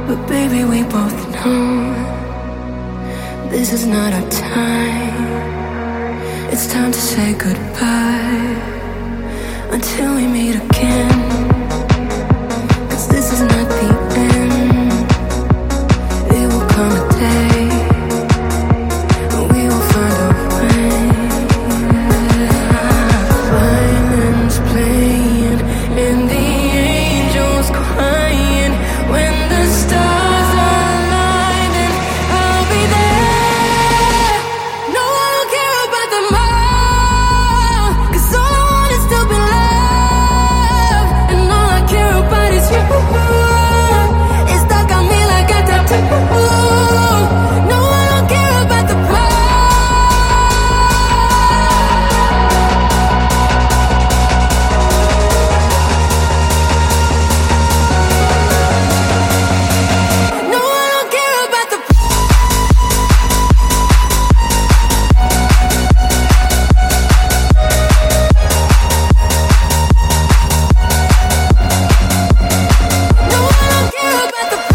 But baby, we both know this is not our time. It's time to say goodbye until we meet again. 'Cause this is not the end. It will come a day when we will find a way. Violins playing and the angels crying. When the stars are aligning, I'll be there. No, I don't care about them all, 'cause all I want is to be loved. And all I care about is you. It's stuck on me like a tattoo. No, I don't care about the past. No, I don't care about the No, I don't care about the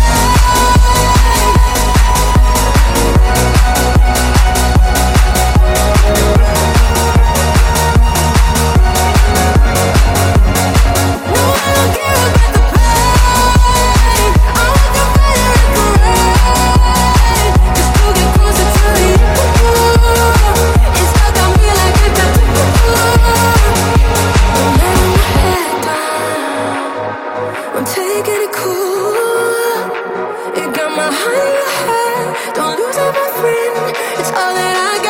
No, I don't care about the pain. I want the better and correct. Just to get closer to you. It's stuck on me like a tattoo. I'm letting my head down. I'm taking it cool. It got my heart in your head. Don't lose it, my friend. It's all that I got.